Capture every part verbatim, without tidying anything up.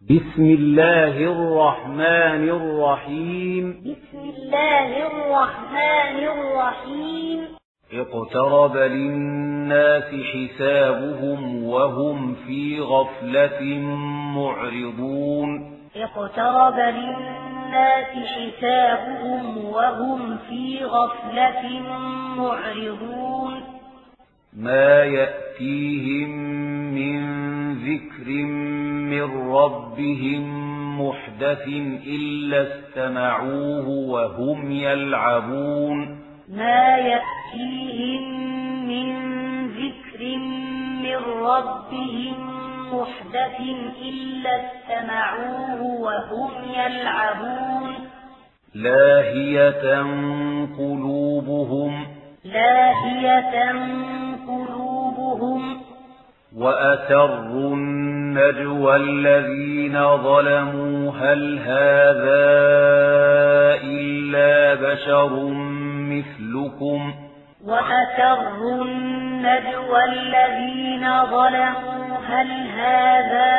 بسم الله الرحمن الرحيم بسم الله الرحمن الرحيم اقترب للناس حسابهم وهم في غفلة معرضون اقترب للناس حسابهم وهم في غفلة معرضون ما يأتيهم من ذكر من ربهم محدث إلا استمعوه وهم يلعبون ما يأتيهم من ذكر من ربهم محدث إلا استمعوه وهم يلعبون لاهية قلوبهم لاهية قلوبهم وأسروا النجوى الذين ظلموا هل هذا إلا بشر مثلكم وأسروا النجوى الذين ظلموا هل هذا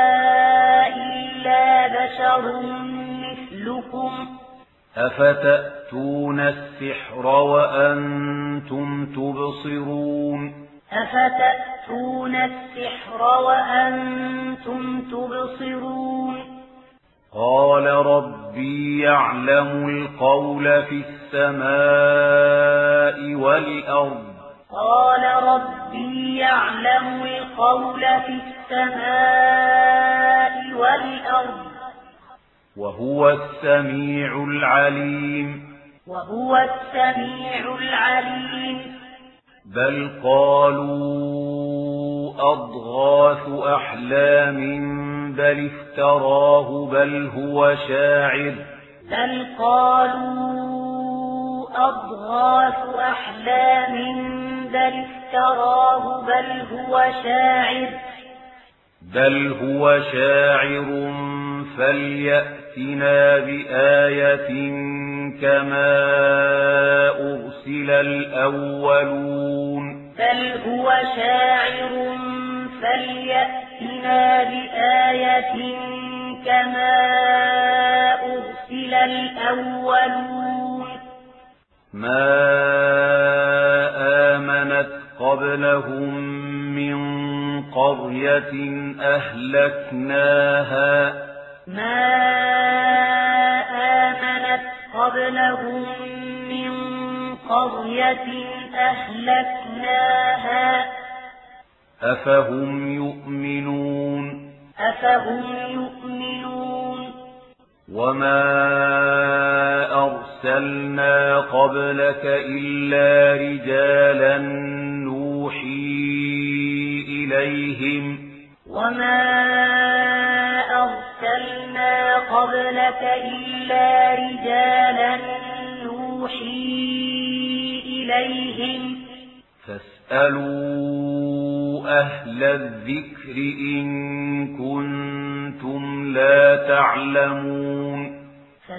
إلا بشر مثلكم أفتأتون السحر وأنتم تبصرون أفتأتون السحر وأنتم تبصرون قال ربي يعلم القول في السماء والأرض قال ربي يعلم القول في السماء والأرض وهو السميع العليم وهو السميع العليم بل قالوا أضغاث أحلام بل افتراه بل هو شاعر بل قالوا أضغاث أحلام بل افتراه بل هو شاعر بل هو شاعر فليأتنا بآية كما أرسل الأولون بل هو شاعر فليأتنا بآية كما أرسل الأولون ما آمنت قبلهم من قرية أهلكناها ما آمنت قبلهم من قرية أهلكناها أفهم يؤمنون أفهم يؤمنون وما أرسلنا قبلك إلا رجالا نوحي إليهم وما أرسلنا قبلك إلا رجالا نوحي إليهم فاسألوا أهل الذكر إن كنتم لا تعلمون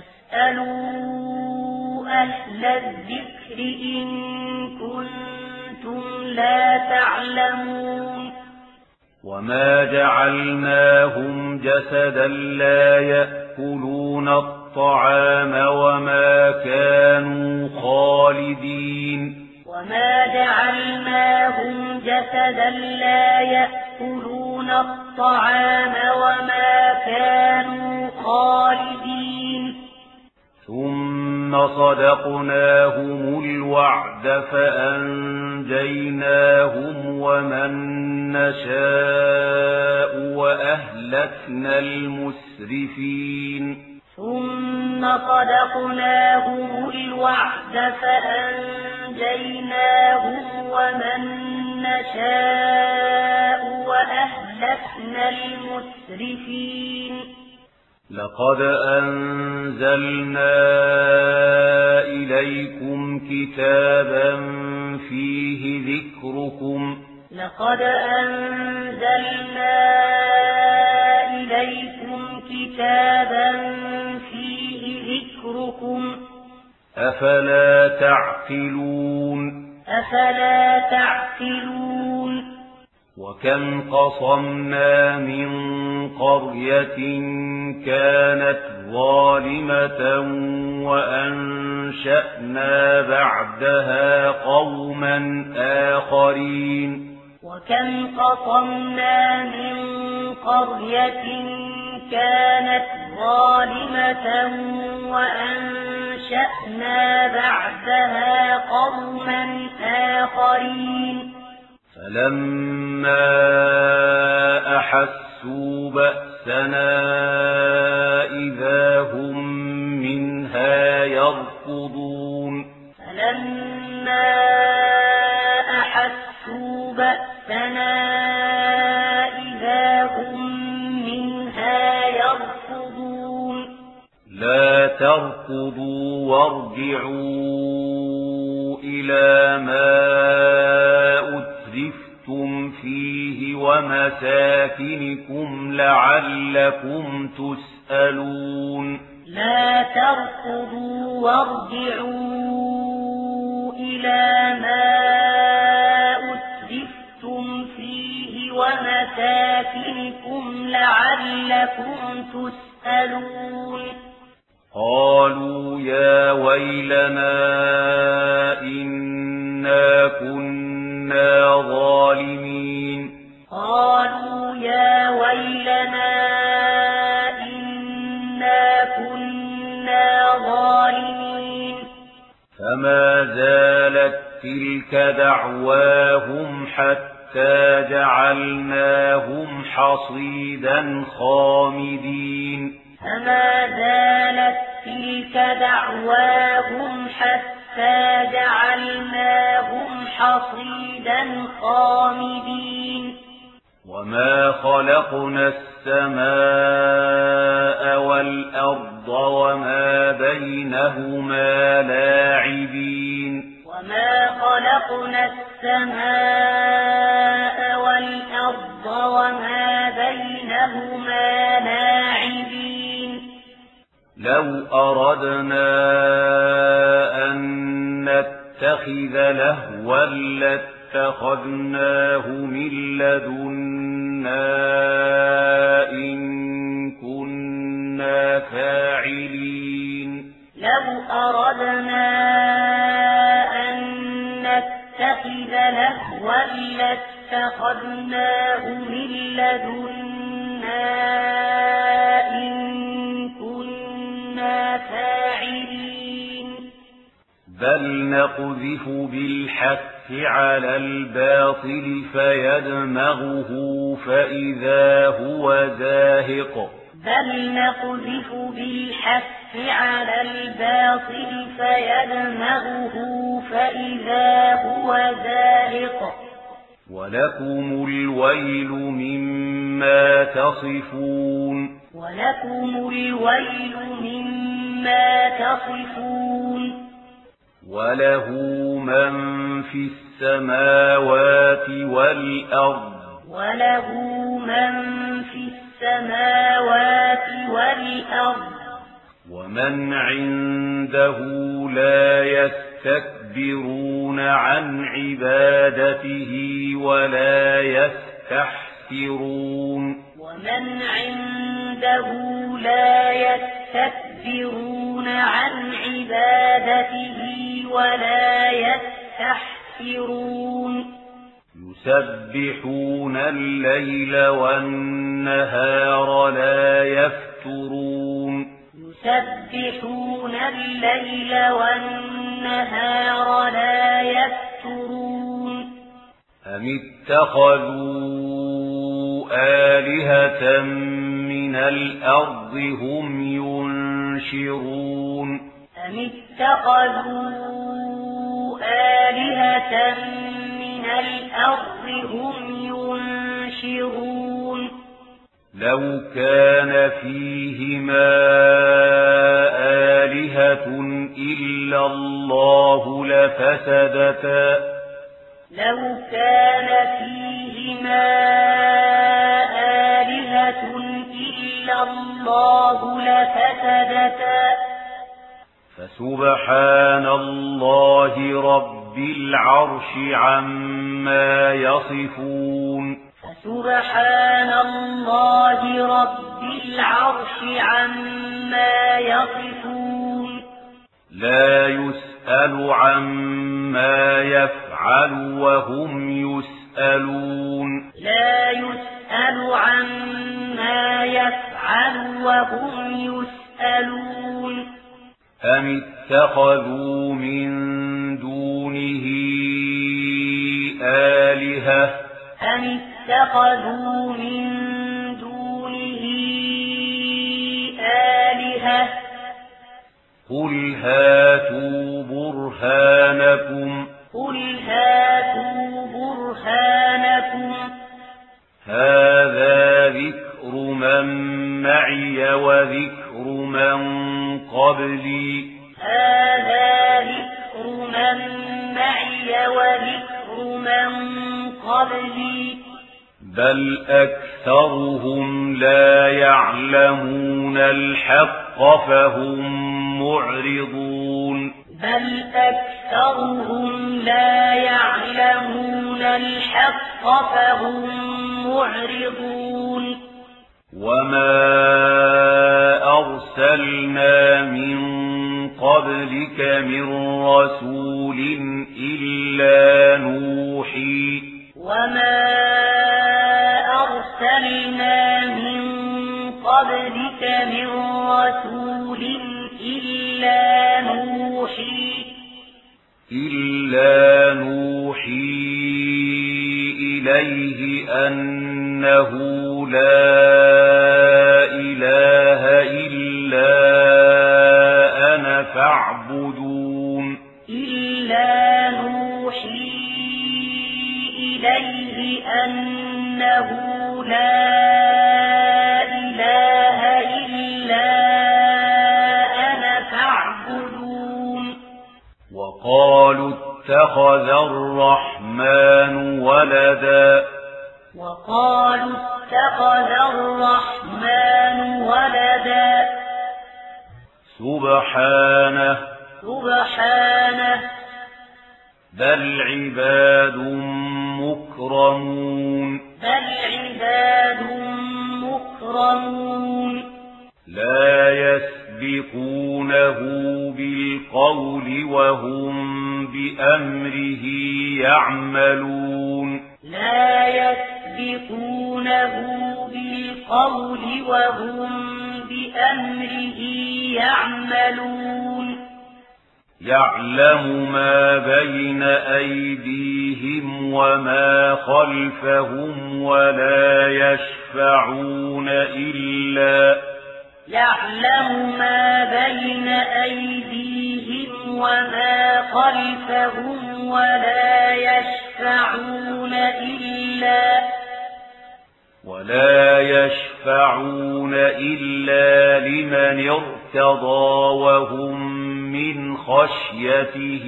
فاسألوا أهل الذكر إن كنتم لا تعلمون وما جعلناهم جسدا لا يأكلون الطعام وما كانوا خالدين وما جعلناهم جسدا لا يأكلون الطعام وما كانوا خالدين ثم صدقناهم الوعد فأنجيناهم ومن نشاء وأهلكنا المسرفين ثم صدقناهم الوعد فأنجيناهم ومن نشاء وأهلكنا المسرفين لقد أنزلنا إليكم كتابا فيه ذكركم لقد أنزلنا إليكم كتابا فيه ذكركم أفلا تعقلون أفلا تعقلون وكم قصمنا من قرية كانت ظالمة وأنشأنا بعدها قوما آخرين وكم قصمنا من قرية كانت ظالمة وأنشأنا بعدها قوما آخرين فلما أحسوا بأسنا إذا هم منها يركضون فلما أحسوا بأسنا إذا هم منها يركضون لا تركضوا وارجعوا إلى ما أترفتم فيه ومساكنكم لعلكم تسألون لا تركضوا وارجعوا إلى ما أترفتم فيه ومساكنكم لعلكم تسألون قالوا يا ويلنا إنا كنا ظالمين قالوا يا ويلنا إنا كنا ظالمين فما زالت تلك دعواهم حتى جعلناهم حصيدا خامدين فما زالت تلك دعواهم حتى جعلناهم حصيدا خامدين وما خلقنا السماء والأرض وما بينهما لاعبين وما خلقنا السماء والأرض وما بينهما لاعبين لو أردنا أن نتخذ لهوا لاتخذناه من لدنا إن كنا فاعلين لو أردنا أن نتخذ لهوا لاتخذناه من لدنا إن كنا فاعلين بل نقذف بالحق على الباطل فيدمغه فإذا هو زاهق بل نقذف بالحق على الباطل فيدمغه فإذا هو زاهق ولكم الويل مما تصفون ولكم الويل مما تصفون وله من في السماوات والأرض وله من في السماوات والأرض ومن عنده لا يستكبرون عن عبادته ولا يستحسرون ومن عنده لا يستكبرون عن عبادته ولا يستحسرون يسبحون الليل والنهار لا يفترون يسبحون الليل والنهار لا يفترون أم اتخذوا آلهة من الأرض هم ينشرون أم اتخذوا آلهة من الأرض هم ينشرون لو كان فيهما آلهة إلا الله لفسدتا لو كان فيهما آلهة إلا الله لفسدتا فسبحان الله رب العرش عما يصفون فسبحان الله رب العرش عما يصفون لا يسأل عما يفعل وهم يسألون لا يسأل عما يفعل وهم يسألون أم اتخذوا من دونه آلهة أم اتخذوا من دونه آلهة قل هاتوا برهانكم قل هاتوا برهانكم هذا ذكر من معي وذكر من قبلي هذا ذكر من معي وذكر من قبلي بل أكثرهم لا يعلمون الحق فهم معرضون بل أكثرهم لا يعلمون الحق فهم معرضون وما أرسلنا من قبلك من رسول إلا نوحي وما أرسلنا من قبلك من رسول إلا نوحي إلا نوحي إليه أنه لا إله إلا أنا فاعبدون إلا نوحي إليه أنه لا إله إلا أنا فاعبدون وقالوا اتخذ الرحمن ولدا وقالوا اتخذ الرحمن ولدا سبحانه سبحانه بل عباد مكرمون بل عباد مكرمون لا يسبقونه بالقول وهم بأمره يعملون لا يسبقونه بالقول وهم بأمره يعملون يعلم ما بين أيديهم وما خلفهم ولا يشفعون إلا يعلم ما بين أيديهم وما خلفهم ولا يشفعون إلا ولا يشفعون إلا لمن ارتضى وهم من خشيته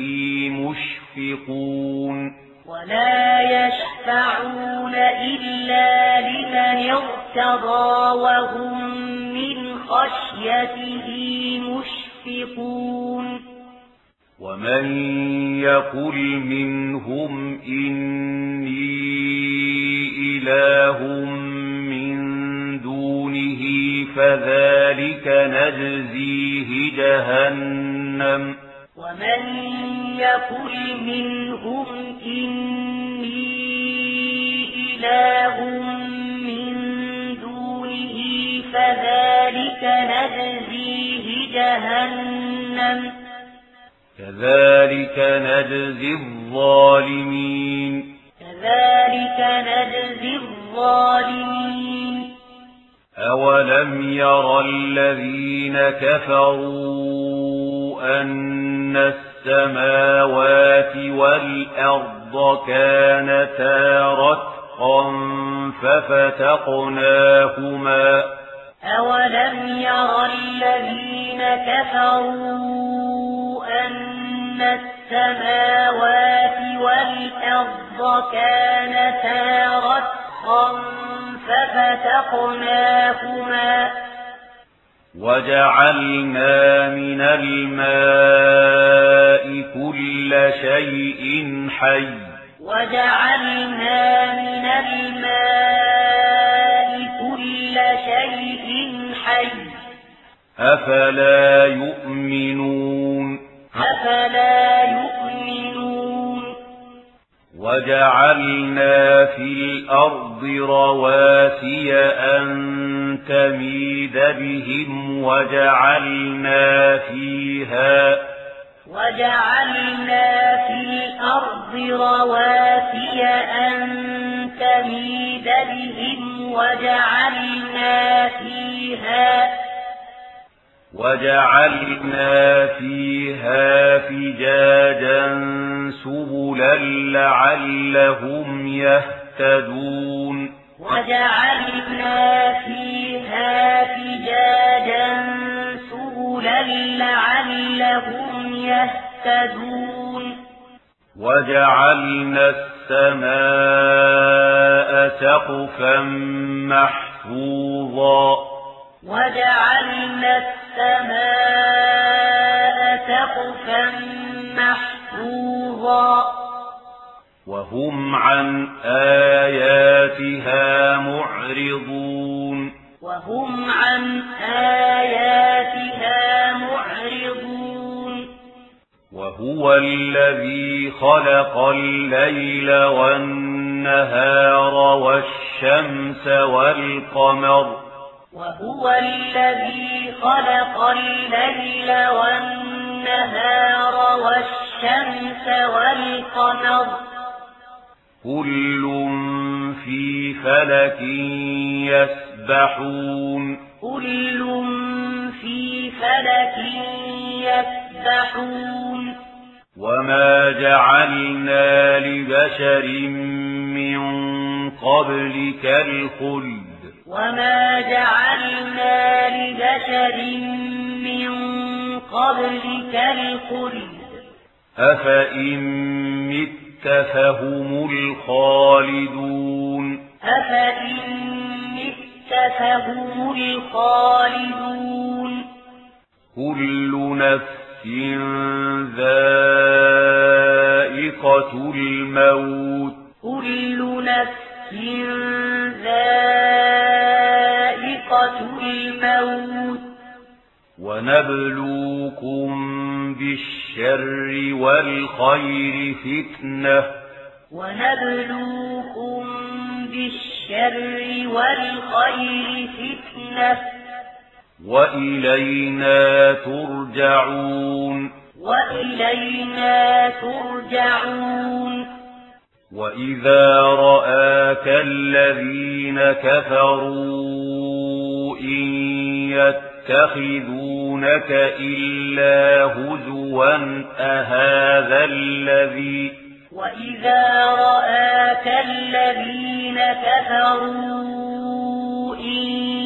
مشفقون ولا يشفعون إلا لمن ارتضى وهم من خشيته مشفقون ومن يقل منهم إني إله من دونه فذلك نجزيه جهنم ومن يقل منهم إني إله من دونه فذلك نجزيه جهنم كذلك نجزي الظالمين كذلك نجزي الظالمين أولم ير الذين كفروا أن السماوات والأرض كانتا رتقا ففتقناهما أولم ير الذين كفروا أن السماوات والأرض كانتا رتقا ففتقناهما وجعلنا من الماء كل شيء حي وجعلنا من الماء كل شيء حي أفلا يؤمنون أفلا يؤمنون وجعلنا في الأرض رواسي أن تميد بهم وجعلنا فيها وجعلنا في الأرض رواسي أن تميد بهم وجعلنا فيها وجعلنا فيها فجاجا سبلا لعلهم يهتدون وجعلنا فيها فجاجا سبلا لعلهم يهتدون وجعلنا السماء سقفا محفوظا وجعلنا السماء سقفا محفوظا وهم عن آياتها معرضون وهم عن آياتها معرضون وهو الذي خلق الليل والنهار والشمس والقمر وهو الذي خلق الليل والنهار والشمس والقمر كل في فلك يسبحون كل في فلك يسبحون وما جعلنا لبشر من قبلك الخلد وما جعلنا لبشر من قبلك الخلد أفإن مت فهم الخالدون أفإن مت فهم الخالدون كل نفس ذائقة الموت كل نفس ذائقة الموت ونبلوكم بالشر والخير فتنة ونبلوكم بالشر والخير فتنة وإلينا ترجعون وإلينا ترجعون وإذا رآك الذين كفروا إن يتخذونك إلا هزوا أهذا الذي وإذا رآك الذين كفروا إن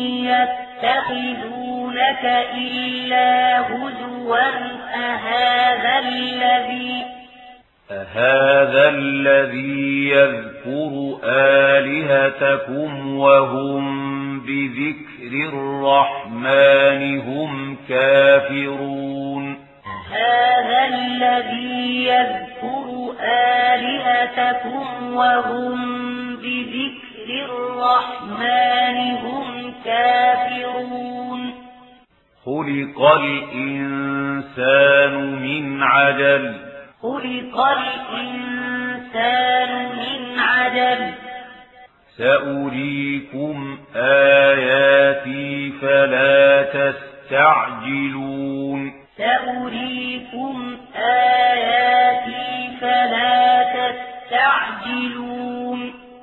يتخذونك إلا هزوا أهذا الذي أهذا الذي يذكر آلهتكم وهم بذكر الرحمن هم كافرون هذا الذي يذكر آلهتكم وهم بذكر الرحمن هم كافرون خلق الإنسان من عجل خلق الإنسان من عجل سأريكم آياتي فلا تستعجلون سأريكم آياتي فلا تستعجلون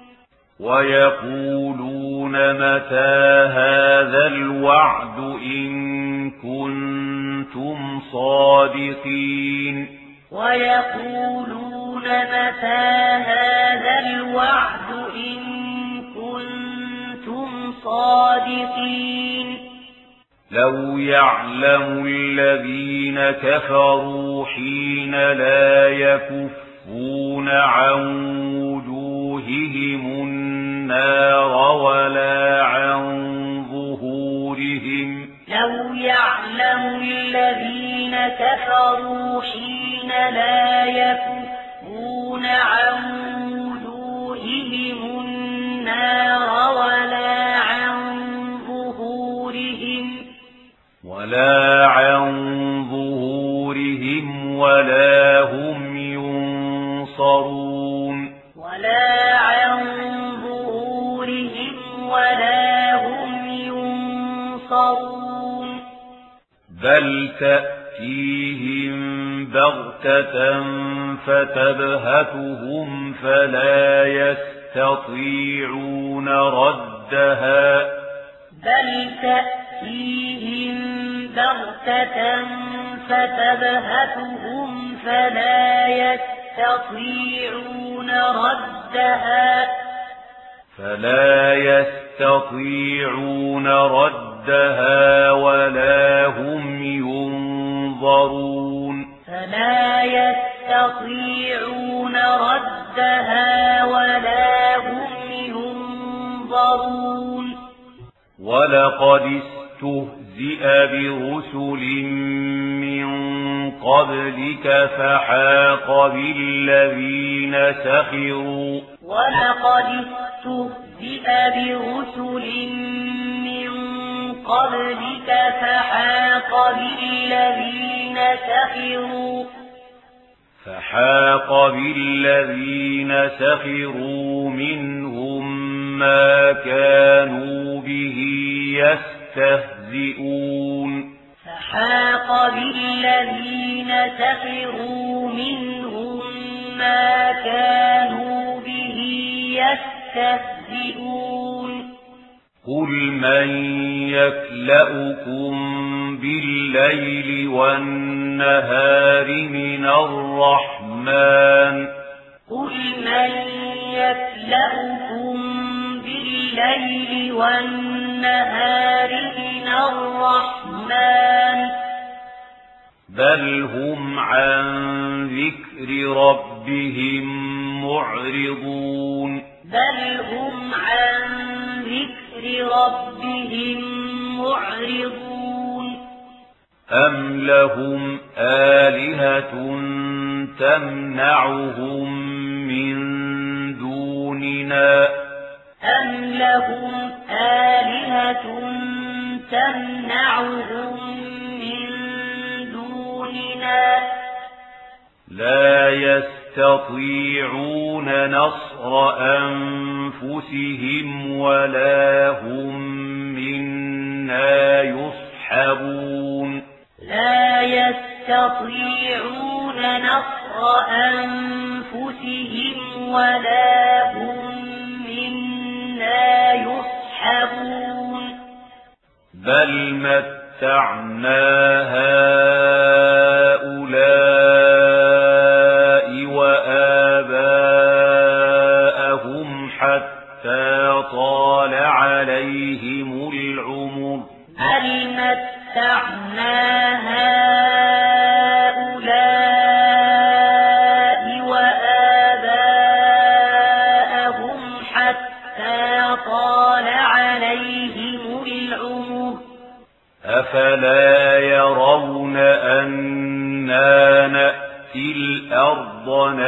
ويقولون متى هذا الوعد إن كنتم صادقين ويقولون متى هذا الوعد إن كنتم صادقين لو يعلم الذين كفروا حين لا يكفون عن وجوههم النار ولا عن ظهورهم لو يعلم الذين كفروا حين لا يكفون عن ولا عن ظهورهم ولا هم ينصرون ولا عن ظهورهم ولا هم ينصرون بل تأتيهم بغتة فتبهتهم فلا يستطيعون ردها بل تأتيهم بغتة فتبهتهم فلا يستطيعون ردها فلا يستطيعون ردها ولا هم ينظرون فلا يستطيعون ردها ولا هم ينظرون ولقد استهزئ برسل من قبلك فحاق بالذين سخروا ولقد استهزئ برسل من قبلك فحاق بالذين سخروا فحاق بالذين سخروا منهم ما كانوا به يستهزئون فحاق بالذين سخروا منهم ما كانوا به يستهزئون قل من يكلؤكم بالليل والنهار من الرحمن قل من يكلؤكم بالليل والنهار من الرحمن بل هم عن ذكر ربهم معرضون بل هم عن ذكر ربهم معرضون أم لهم آلهة تمنعهم من دوننا أم لهم آلهة تمنعهم من دوننا لا يستطيعون نصر أنفسهم ولا هم منا يصحبون لا يستطيعون نصر أنفسهم ولا هم منا يصحبون بل متعنا هؤلاء وآباءهم حتى طال عليهم العمر بل متعنا هؤلاء وآباءهم حتى طال عليهم العمر أفلا يرون أنا نأتي الأرض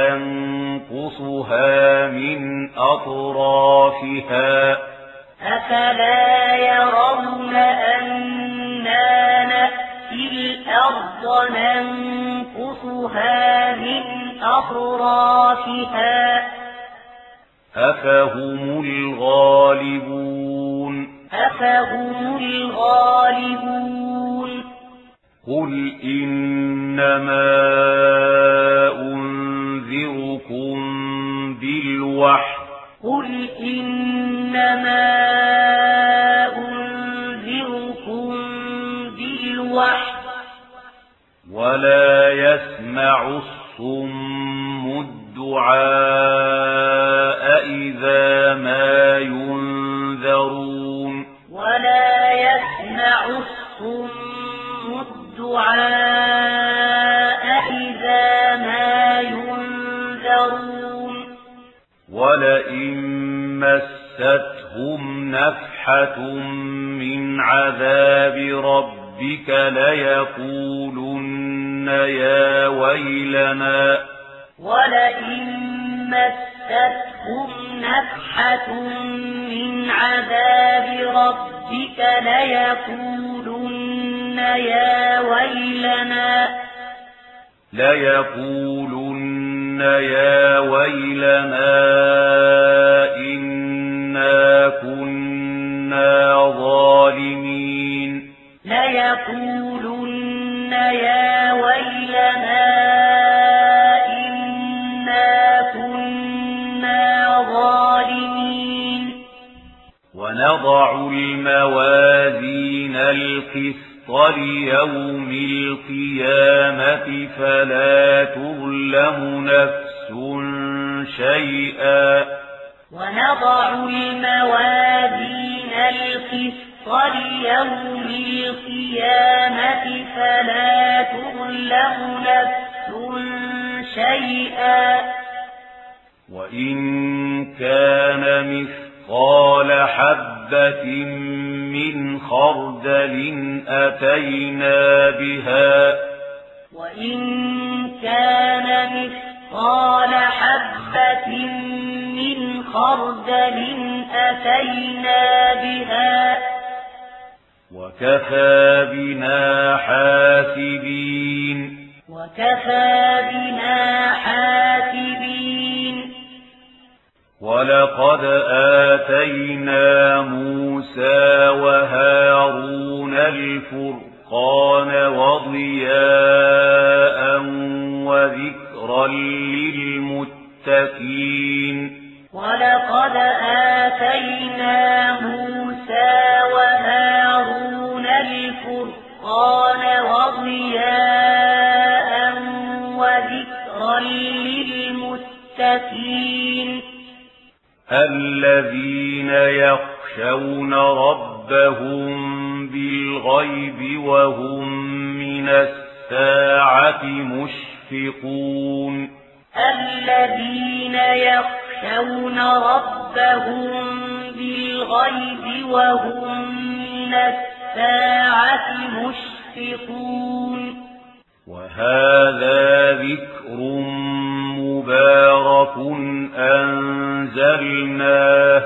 ننقصها من أطرافها أفلا يرون أنا نأتي الأرض ننقصها من أطرافها أفهم الغالبون أفهم الغالبون قل إنما أنذركم بالوحي قل إنما أنذركم بالوحي ولا يسمع الصم الدعاء إذا ما ينذرون ولا يسمع الصم الدعاء إذا ما ينذرون ولئن مستهم نفحة من عذاب ربك ليقولن يا ويلنا ولئن مستهم نفحة من عذاب ربك ليقولن يا ويلنا ليقولن يا ويلنا إنا كنا ظالمين ليقولن يا ويلنا إنا كنا ظالمين ونضع الموازين القسط ليوم القيامة فلا تظلم نفس شيئا ونضع الموازين القسط ليوم القيامة فلا تظلم نفس شيئا وإن كان مثقال حبة من خردل أتينا بها وإن كان مثقال حبة من خردل أتينا بها وكفى بنا حاسبين وكفى بنا حاسبين ولقد آتينا موسى وهارون الفرقان وضياء وذكرا للمتقين ولقد آتينا موسى وهارون الفرقان وضياء وذكرا للمتقين الذين يخشون ربهم بالغيب وهم من الساعة مشفقون الذين يخشون ربهم بالغيب وهم من الساعة مشفقون وهذا ذكر مبارك أنزلناه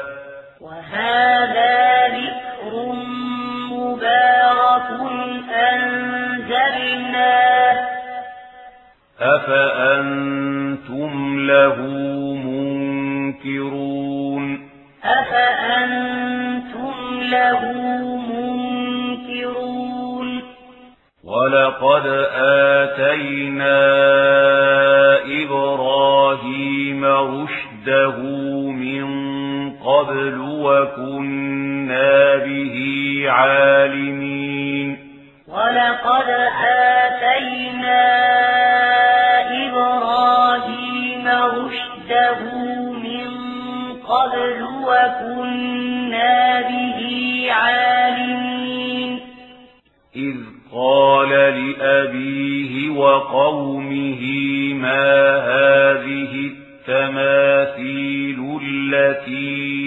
وهذا ذكر مبارك أنزلناه أفأنتم له منكرون أفأنتم له منكرون ولقد آتينا إبراهيم رشده من قبل وكنا به عالمين ولقد آتينا إبراهيم رشده من قبل وكنا به عالمين إذ قال لأبيه وقومه ما هذه التماثيل التي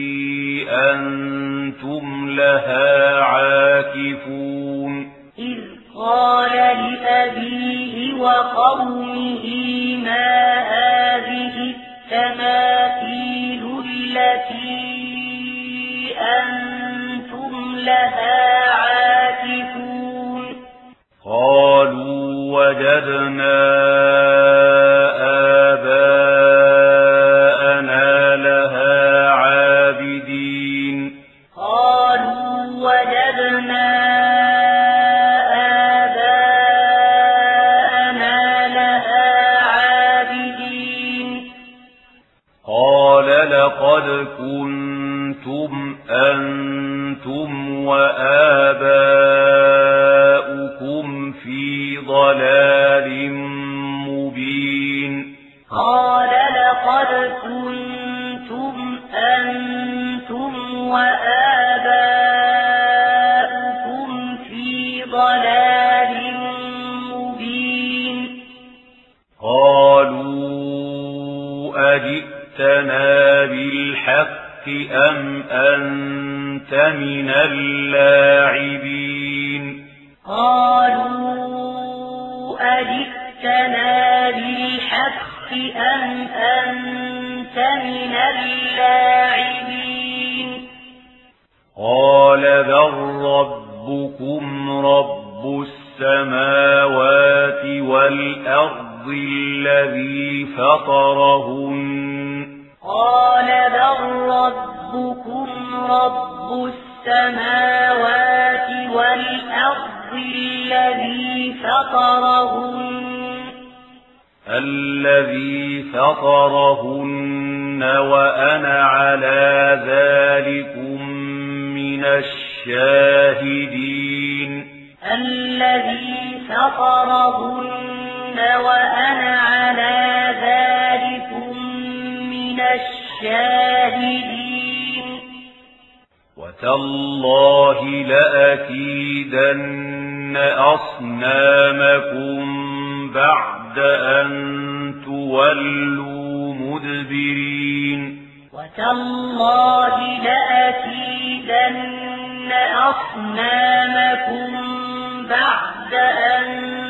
أنتم لها عاكفون إذ قال لأبيه وقومه ما هذه التماثيل التي أنتم لها عاكفون قالوا وجدنا آباءنا لها عابدين قالوا وجدنا آباءنا لها عابدين قال لقد كنتم أنتم وآباؤكم في ضلال مبين قال لقد كنتم أنتم وآباؤكم في ضلال مبين قالوا أجئتنا بالحق أم أنت من اللاعبين قالوا أجئتنا بالحق أم أنت من اللاعبين قال بل ربكم رب السماوات والأرض الذي فطرهن قال بل ربكم رب السماوات والأرض الذي فطرهن الذي فطرهن وأنا على ذلكم من الشاهدين الذي فطرهن وأنا على ذلكم من الشاهدين وتالله لأكيدن أصنامكم بعد أن تولوا مدبرين وتالله لأكيدن أصنامكم بعد أن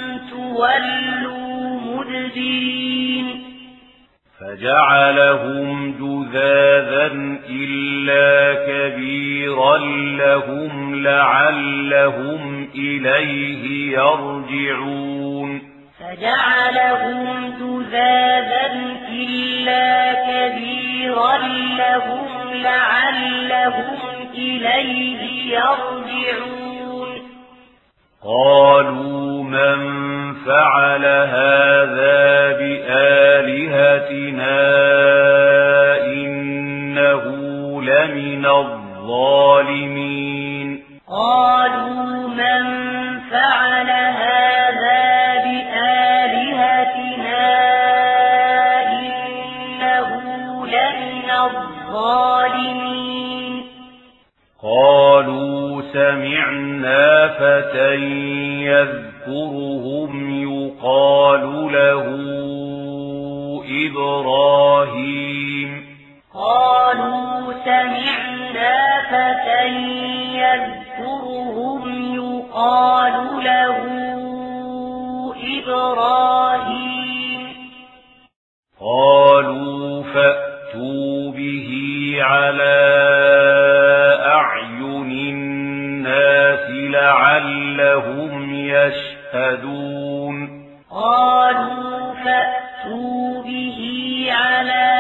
تولوا مدبرين فجعلهم جذاذا إلا كبيرا لهم لعلهم إليه يرجعون فجعلهم جذاذا إلا كبيرا لهم لعلهم إليه يرجعون قالوا من فعل هذا بآلهتنا إنه لمن الظالمين قالوا من فعل هذا بآلهتنا إنه لمن الظالمين قالوا سمعنا فتى يذكرهم يقال له إبراهيم قالوا سمعنا فتى يذكرهم يقال له إبراهيم قالوا فأتوا به على أعين الناس لعلهم يشهدون قالوا فأتوا به على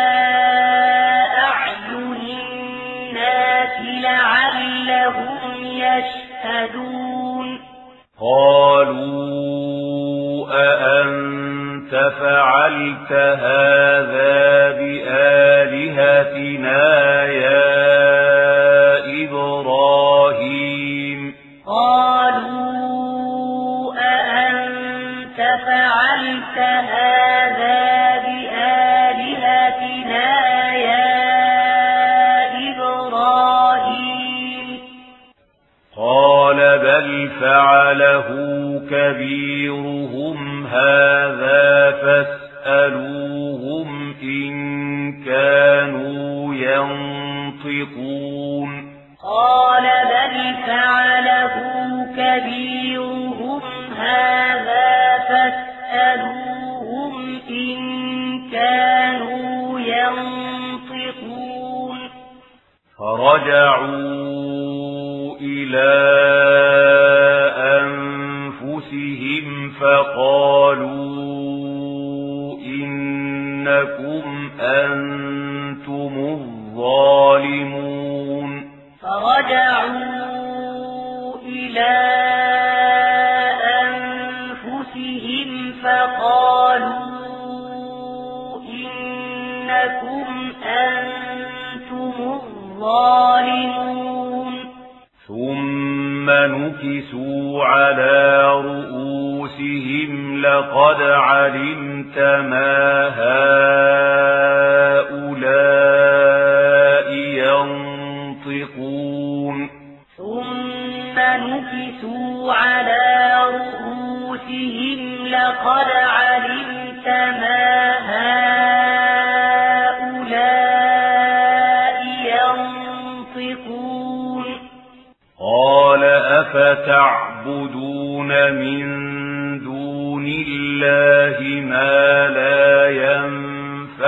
أعين الناس لعلهم يشهدون قالوا أأنت فعلت هذا بآلهتنا يا إبراهيم قالوا أأنت فعلت هذا بآلهتنا يا إبراهيم قال بل فعله كبيرهم هذا فاسألوهم إن كانوا ينطقون قال بل فعله كبيرهم هذا فاسألوهم إن كانوا ينطقون فرجعوا إلى أنفسهم فقالوا إنكم أنتم الظالمون فرجعوا إلى أنفسهم فقالوا إنكم أنتم الظالمون ثم نكسوا على رؤوسهم لقد علمت ما هؤلاء ينطقون ثم نكسوا على رؤوسهم لقد علمت ما هؤلاء ينطقون قال أفتعبدون من دون الله ما لا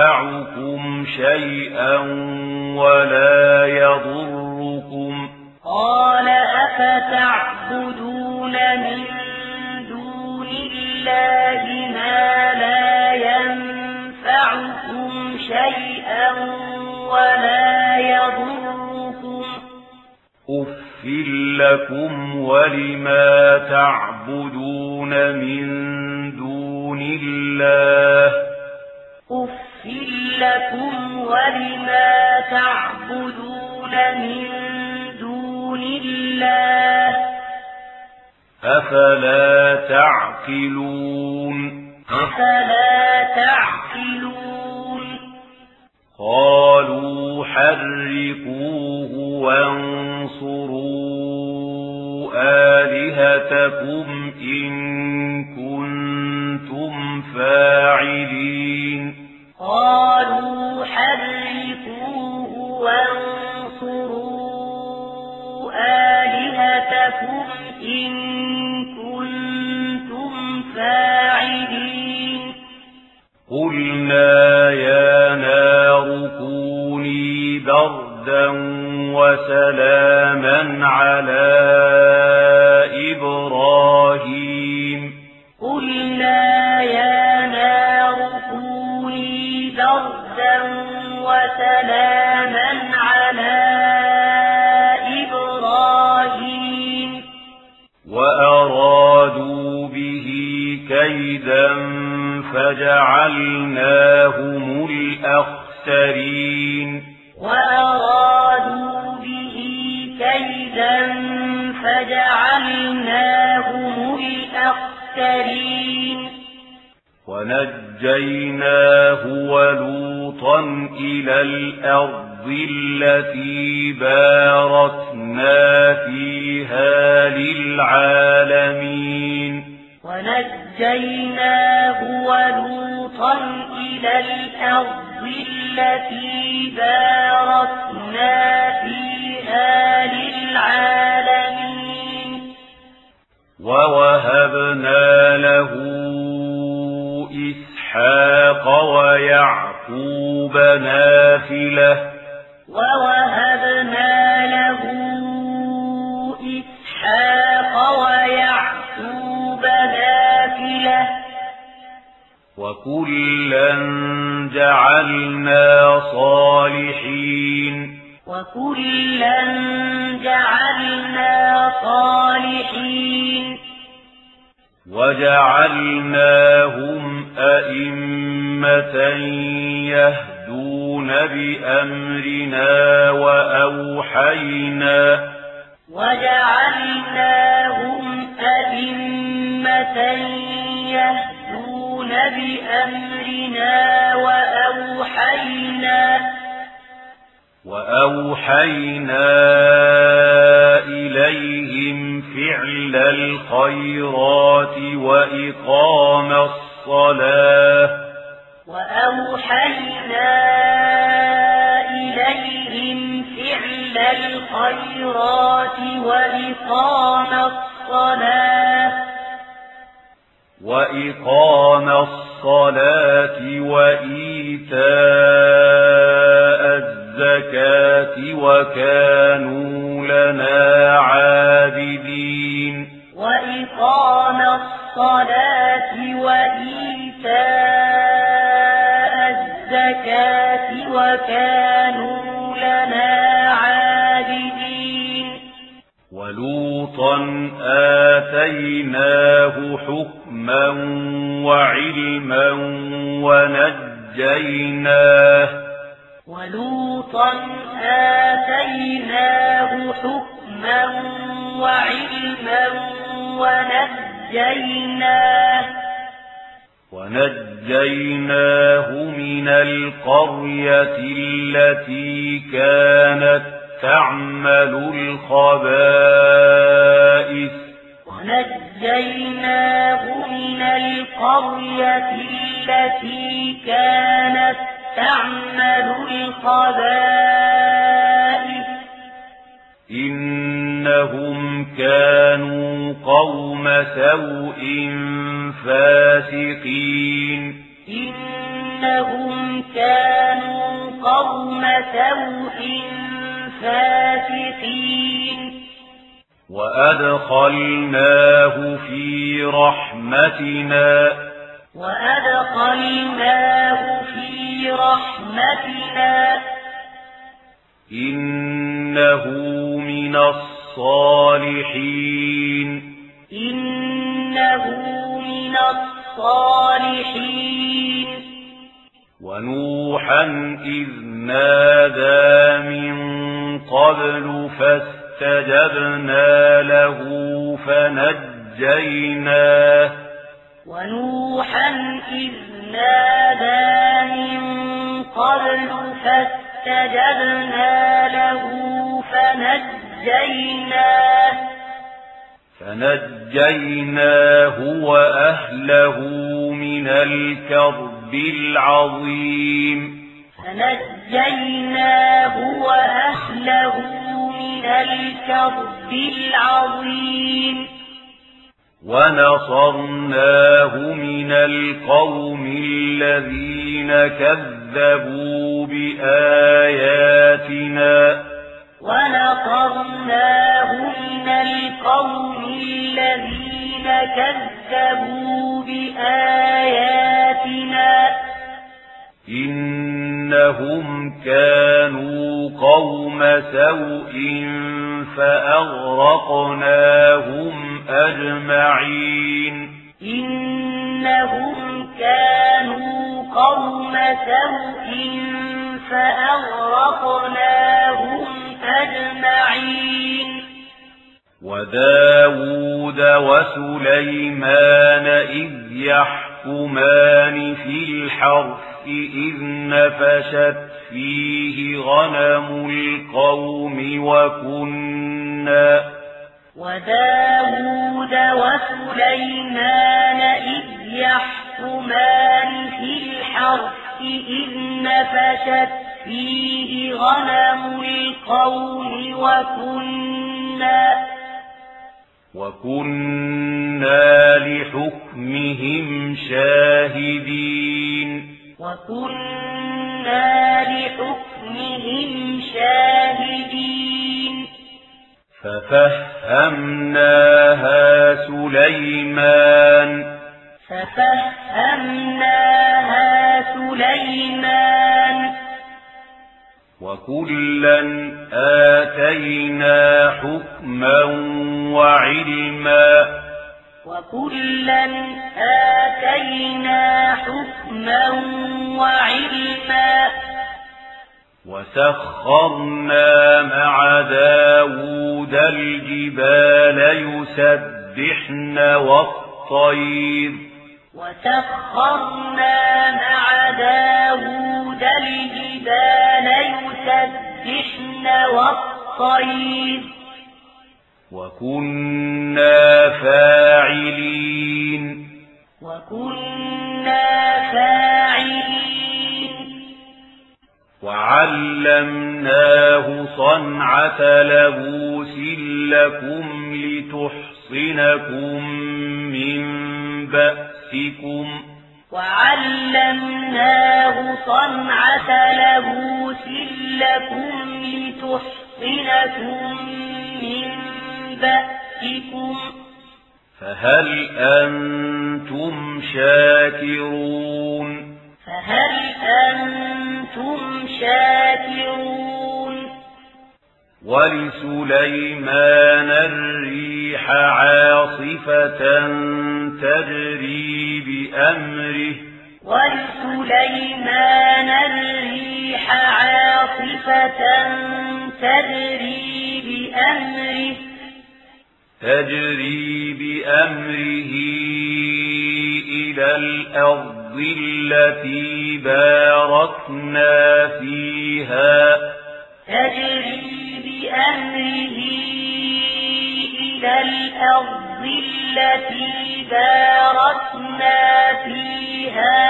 ينفعكم شيئا ولا يضركم قال أفتعبدون من دون الله ما لا ينفعكم شيئا ولا يضركم أف لكم ولما تعبدون من دون الله أف لكم ولما تعبدون من دون الله أفلا تعقلون أفلا تعقلون قالوا حرقوه وانصروا آلهتكم إن كنتم فاعلين قالوا حرقوه وانصروا آلهتكم إن كنتم فاعلين قلنا يا نار كوني بردا وسلاما على إبراهيم قلنا يا نار كوني بردا وسلاما على إبراهيم وأرادوا به كيدا فجعلناهم الأخسرين وأرادوا به كيدا فجعلناهم الأخسرين ونجيناه ولوطا إلى الأرض التي باركنا فيها للعالمين ونجيناه ولوطا إلى الأرض التي باركنا فيها للعالمين ووهبنا له إسحاق ويعقوب نافلة ووهبنا له إسحاق ويعقوب نافلة وكلا جعلنا صالحين وكلا جعلنا صالحين وجعلناهم أئمة يهدون بأمرنا وأوحينا وجعلناهم أئمة يهدون بأمرنا وأوحينا وأوحينا إليهم فعل الخيرات وإقام الصلاة وأوحينا إليهم فعل الخيرات وإقام الصلاة وإقام الصلاة وإيتاء الزكاة وكانوا لنا عابدين وإقام الصلاة وإيتاء الزكاة وكانوا لنا عابدين ولوطا آتيناه حكما وعلما ونجيناه ولوطا آتيناه حكما وعلما ونجيناه ونجيناه من القرية التي كانت تعمل الخبائث ونجيناه من القرية التي كانت تعمل الخبائث إنهم كانوا قوم سوء فاسقين إنهم كانوا قوم سوء فاسقين وأدخلناه في رحمتنا وأدخلناه في رحمتنا إنه من الصالحين إنه من الصالحين ونوحا إذ نادى من قبل فاستجبنا له فنجيناه ونوحا إذ نادى من قبل فاستجبنا له فنجيناه فنجيناه وأهله من الكرب العظيم فنجيناه وأهله من الكرب العظيم ونصرناه من القوم الذين كذبوا بآياتنا ونصرناه من القوم الذين كذبوا بآياتنا إنهم كانوا قوم سوء فأغرقناهم أجمعين إنهم كانوا قوم سوء فأغرقناهم أجمعين وداود وسليمان إذ يحكمان في الحرث إذ نفشت فيه غنم القوم وكنا وداود وسليمان إذ يحكمان في الحرث إذ نفشت فيه غنم القوم وكنا وكنا لحكمهم شاهدين وكنا لحكمهم شاهدين ففهمناها سليمان ففهمناها سليمان وكلا آتينا حكما وعلما وكلا آتينا حكما وعلما وسخرنا مع داود الجبال يسبحن والطير وسخرنا مع داود الجبال يسبحن والطير وكنا فاعلين وكنا فاعلين وعلمناه صنعة لبوس لكم لتحصنكم من بأسكم وعلمناه صنعة لبوس لكم لتحصنكم من بأسكم فهل أنتم شاكرون فهل أنتم شاكرون ولسليمان الريح عاصفة تجري بأمره ولسليمان الريح عاصفة تجري بأمره تجري بأمره إلى الأرض التي باركنا فيها تجري بأمره إلى الأرض التي باركنا فيها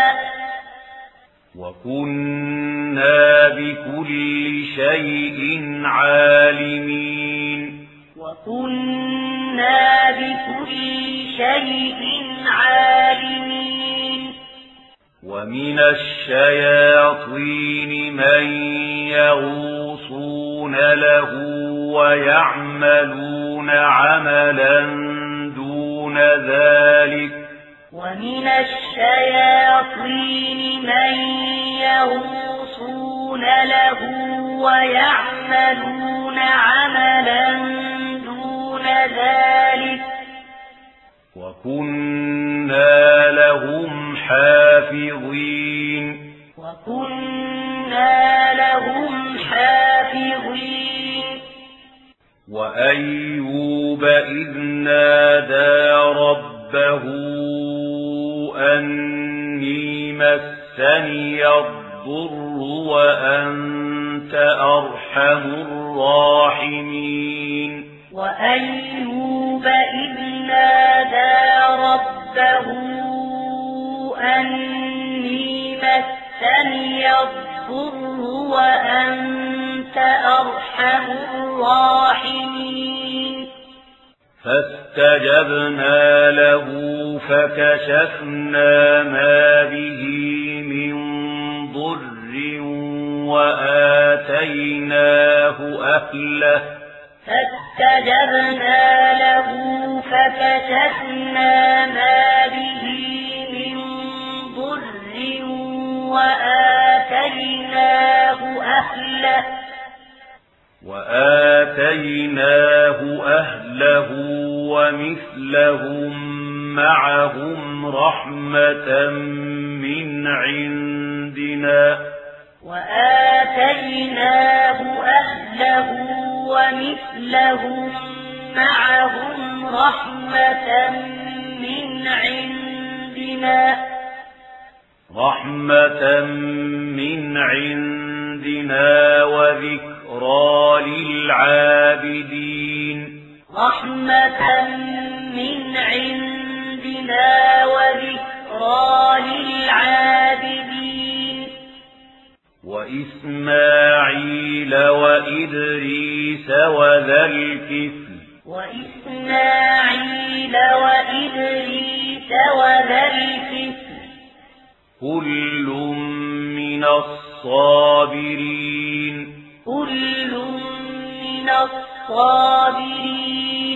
وكنا بكل شيء عالمين وكنا بكل شيء عالمين ومن الشياطين من يغوصون له ويعملون عملا دون ذلك ومن الشياطين من يغوصون له ويعملون عملا دون ذلك وكنا لهم حافظين وكنا لهم حافظين وأيوب إذ نادى ربه أني مسني الضر وأنت أرحم الراحمين وأيوب إذ نادى ربه أني مسني الضر وأنت أرحم الراحمين فاستجبنا له فكشفنا ما به من ضر وآتيناه أهله فاستجبنا له فكشفنا ما به من ضر وآتيناه أهله وآتيناه أهله ومثلهم معهم رحمة من عندنا وآتيناه أهله ومثلهم معهم رحمة من عندنا رحمة من عندنا وذكرى للعابدين رحمة من عندنا وذكرى للعابدين وإسماعيل وإدريس وذا الكفل وإسماعيل وإدريس وذا الكفل كل من الصابرين كل من الصابرين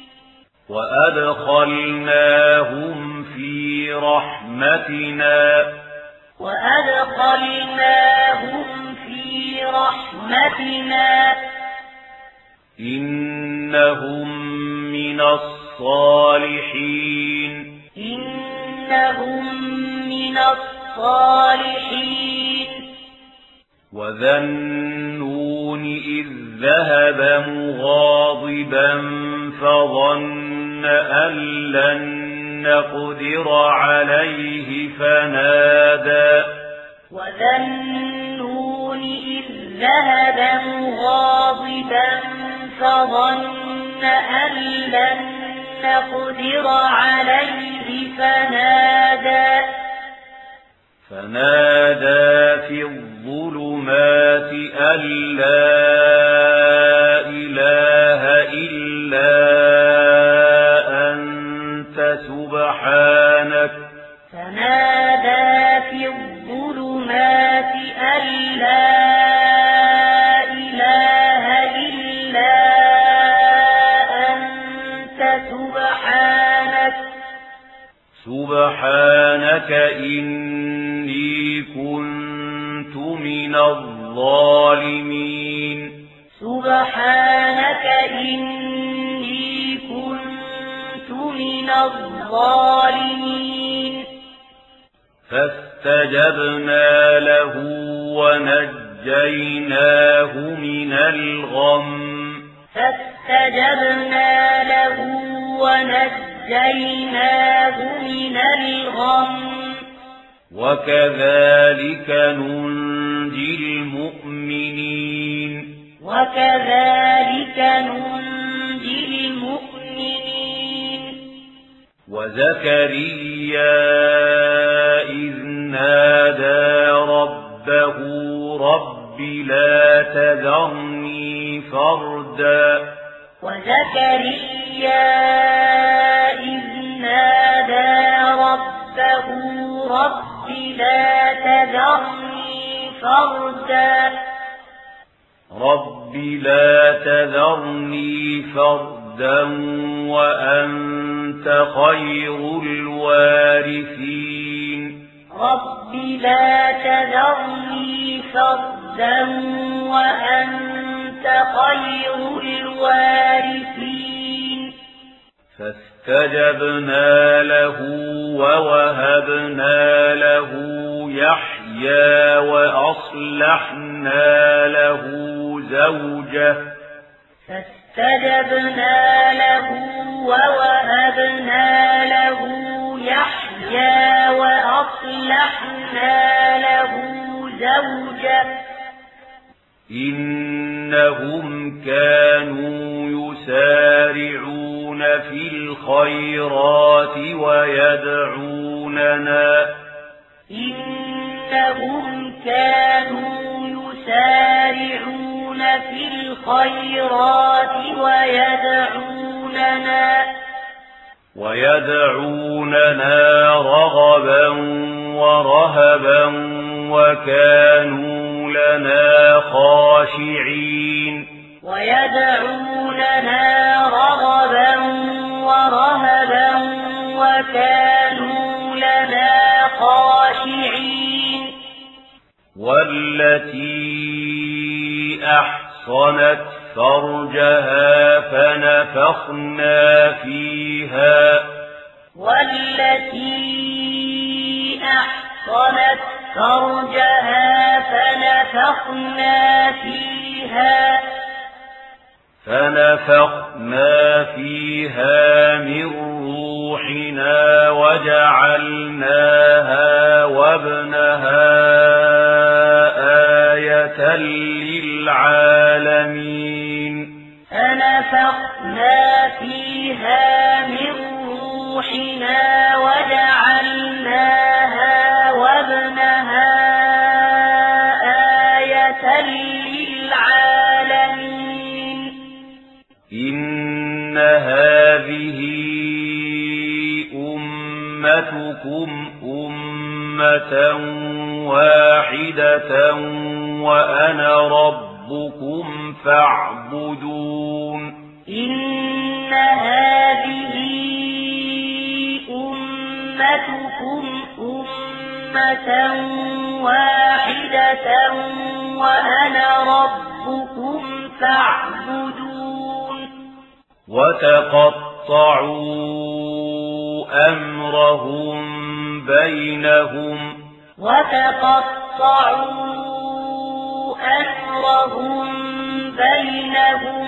وأدخلناهم في رحمتنا وأدخلناهم في رحمتنا إنهم من الصالحين إنهم من الصالحين وذا النون إذ ذهب مغاضبا فظن أن لن نقدر عليه فنادى وذا النون إذ ذهب مغاضبا فظن أن لن نقدر عليه فنادى فنادى في الظلمات أن لا إله إلا أنت سبحانك فنادى في الظلمات أن لا إله إلا أنت سبحانك سبحانك إني كنت من الظالمين سبحانك إني كنت من الظالمين فاستجبنا له ونجيناه من الغم فاستجبنا له ونجيناه من الغم وكذلك ننجي المؤمنين وكذلك ننجي المؤمنين وزكريا إذ نادى ربه رب لا تذرني فردا وزكريا إذ نادى ربه رب لا تذرني فردا رب لا تذرني فردا فردا وأنت خير الوارثين رب لا تذرني فردا وأنت خير الوارثين فاستجبنا له ووهبنا له يحيى وأصلحنا له زوجه فاستجبنا له ووهبنا له يحيى وأصلحنا له زوجه إنهم كانوا يسارعون في الخيرات ويدعوننا إنهم كانوا يسارعون في الخيرات ويدعوننا ويدعوننا رغبا ورهبا وكانوا لنا خاشعين ويدعوننا رغبا ورهبا وكانوا لنا خاشعين والتي أحصنت فرجها فنفخنا فيها والتي أحصنت فرجها فنفخنا فيها فنفخنا فيها من روحنا وجعلناها وابنها آية للعالمين فنفخنا فيها من روحنا وجعلناها وابنها آية للعالمين إن هذه أمتكم أمة واحدة وأنا ربكم فاعبدون إن هذه أمتكم أمة واحدة وأنا ربكم فاعبدون وتقطعوا أمرهم بينهم وتقطعوا أمرهم بينهم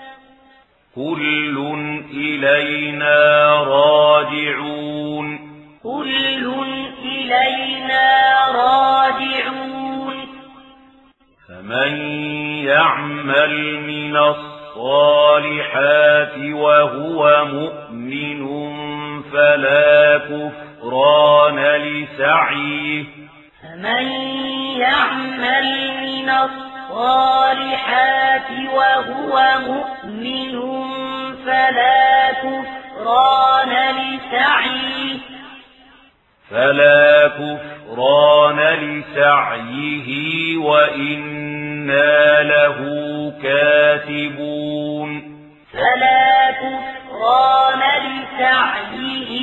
كل إلينا راجعون كل إلينا راجعون فمن يعمل من الصالحات وهو مؤمن فلا كفران لسعيه فمن يعمل من الصالحات وهو مؤمن فلا كفران لسعيه فلا كفران لسعيه وإنا له كاتبون فلا كفران لسعيه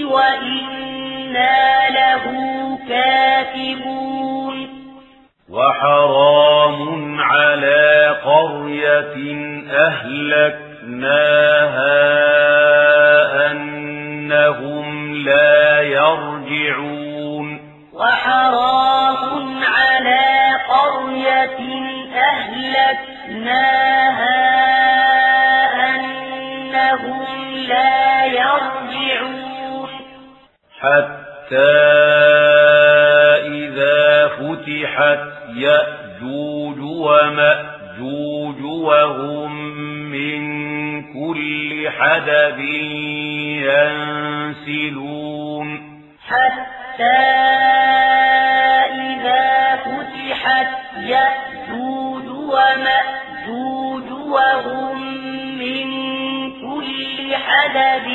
وإنا له كاتبون وحرام على قرية أهلكناها أنهم لا يرجعون وحرام على قرية أهلكناها أنهم لا يرجعون حتى إذا فتحت يأجوج ومأجوج وهم من كل حدب ينسلون حتى إذا فتحت يأجوج ومأجوج وهم من كل حدب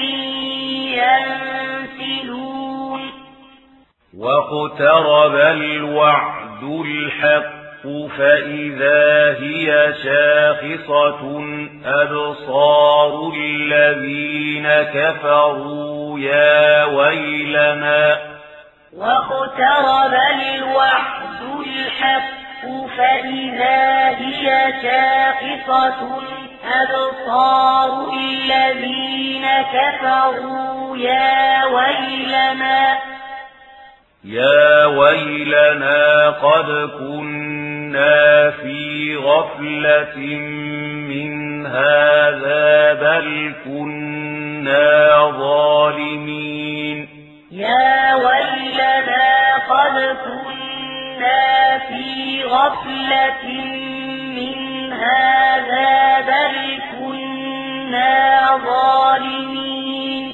ينسلون واقترب الوعد الحق فإذا هي شاخصة أبصار الذين كفروا يا ويلنا واقترب الوعد الحق فإذا هي شاخصة أبصار الذين كفروا يا ويلنا يا ويلنا قد كنا في غفلة من هذا بل كنا ظالمين يا ويلنا قد كنا في غفلة من هذا بل كنا ظالمين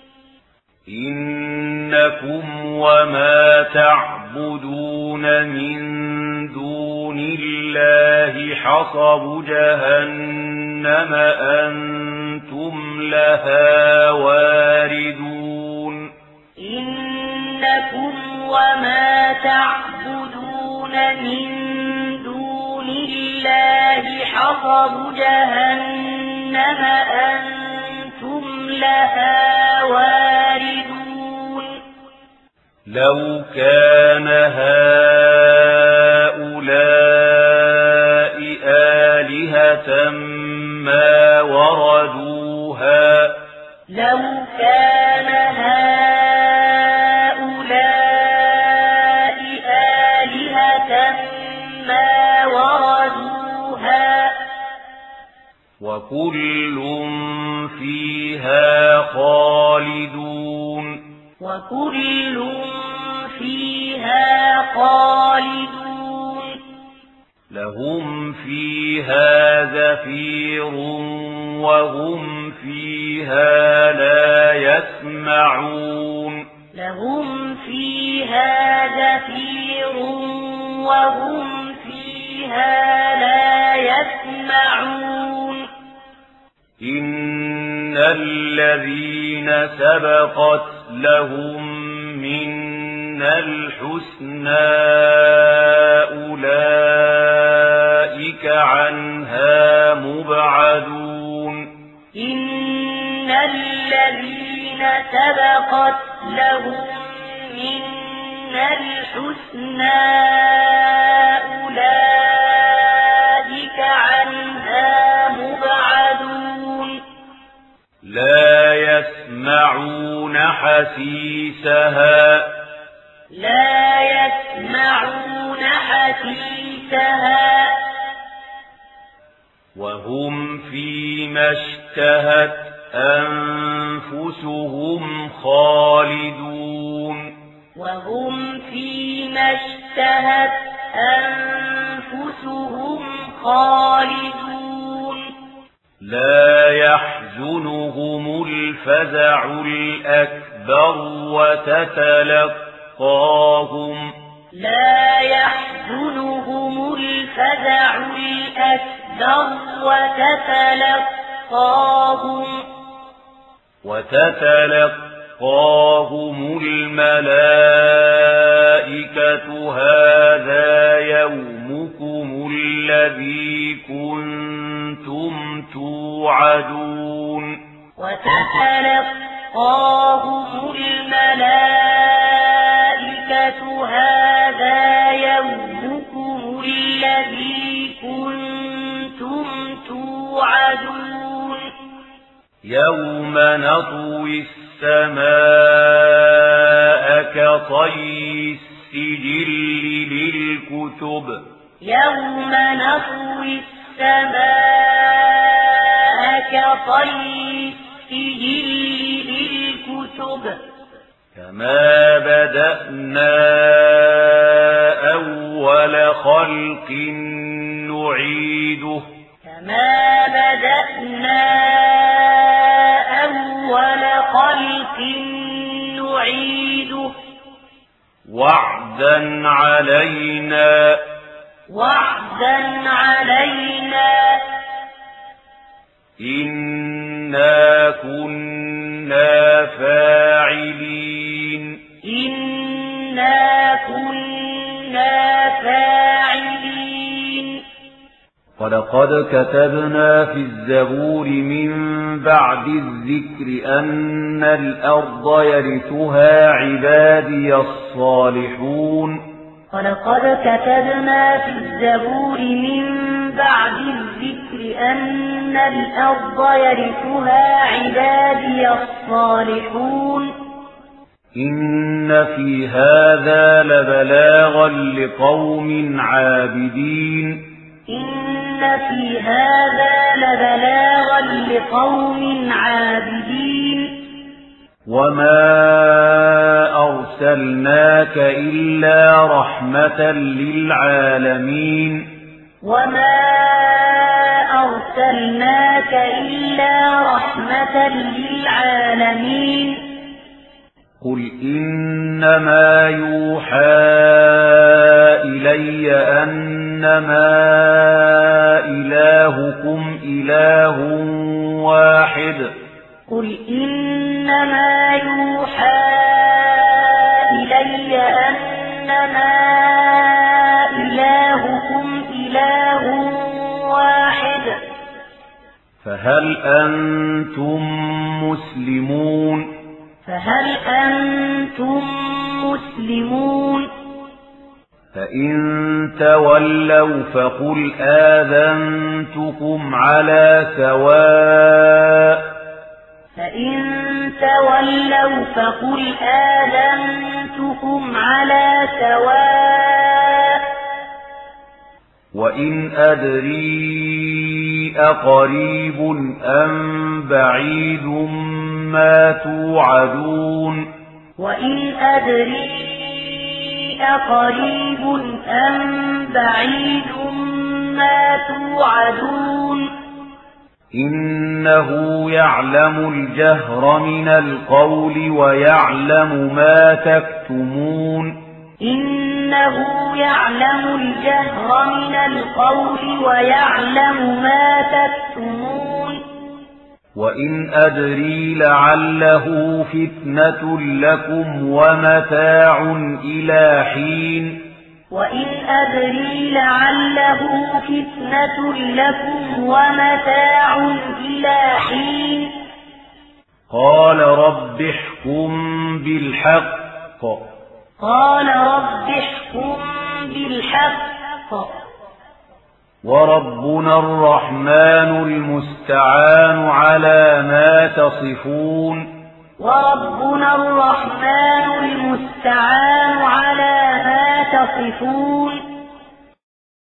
إنكم وما تعبدون من دون الله حصب جهنم أنتم لها واردون إنكم وما تعبدون من دون الله حصب جهنم أنتم لها واردون لو كان هؤلاء آلهة ما وردوها لو كان هؤلاء آلهة ما وردوها وكل فيها خالدون وكل فيها خالدون لهم فيها زفير وهم فيها لا يسمعون لهم فيها زفير وهم فيها لا يسمعون إن الذين سبقت لهم منا الحسنى أولئك عنها مبعدون إن الذين سبقت لهم منا الحسنى أولئك عنها مبعدون لا يسمعون حسيسها لا يسمعون حسيسها وهم فيما اشتهت أنفسهم خالدون وهم فيما اشتهت أنفسهم خالدون لا يحزنهم الفزع الأكبر وتتلقاهم لا يحزنهم الفزع الأكبر وتتلقاهم وتتلقاهم الملائكة هذا يومكم الذي كنتم توعدون وتتلقاهم الملائكة هذا يومكم الذي كنتم توعدون يوم نطوي السماء كطي السجل للكتب يوم نطوي السماء كطي السجل للكتب كما بدأنا أول خلق نعيده كما بدأنا أول خلق نعيده وعدا علينا وعدا علينا إنا كنا فاعلين إنا كنا فاعلين ولقد كتبنا في الزبور من بعد الذكر أن الأرض يرثها عبادي الصالحون ولقد كتبنا في الزبور من بعد الذكر أن الأرض يرثها عبادي الصالحون إن في هذا لبلاغا لقوم عابدين إن في هذا لبلاغا لقوم عابدين وما أرسلناك إلا رحمة للعالمين وما أرسلناك إلا رحمة للعالمين قل إنما يوحى إلي أنما إلهكم إله واحد قل إنما يوحى إلي أنما إلهكم إله واحد فهل أنتم مسلمون فهل أنتم مسلمون فإن تولوا فقل آذنتكم على سواء فإن تولوا فقل آذنتكم على سواء وإن أدري أقريب أم بعيد ما توعدون وإن أدري أقريب أم بعيد ما توعدون إنه يعلم الجهر من القول ويعلم ما تكتمون إنه يعلم الجهر من القول ويعلم ما تكتمون وإن أدري لعله فتنة لكم ومتاع إلى حين وإن أدري لعله فتنة لكم ومتاع إلى حين قال رب احكم بالحق قال رب احكم بالحق وربنا الرحمن المستعان على ما تصفون وربنا الرحمن المستعان على ما تصفون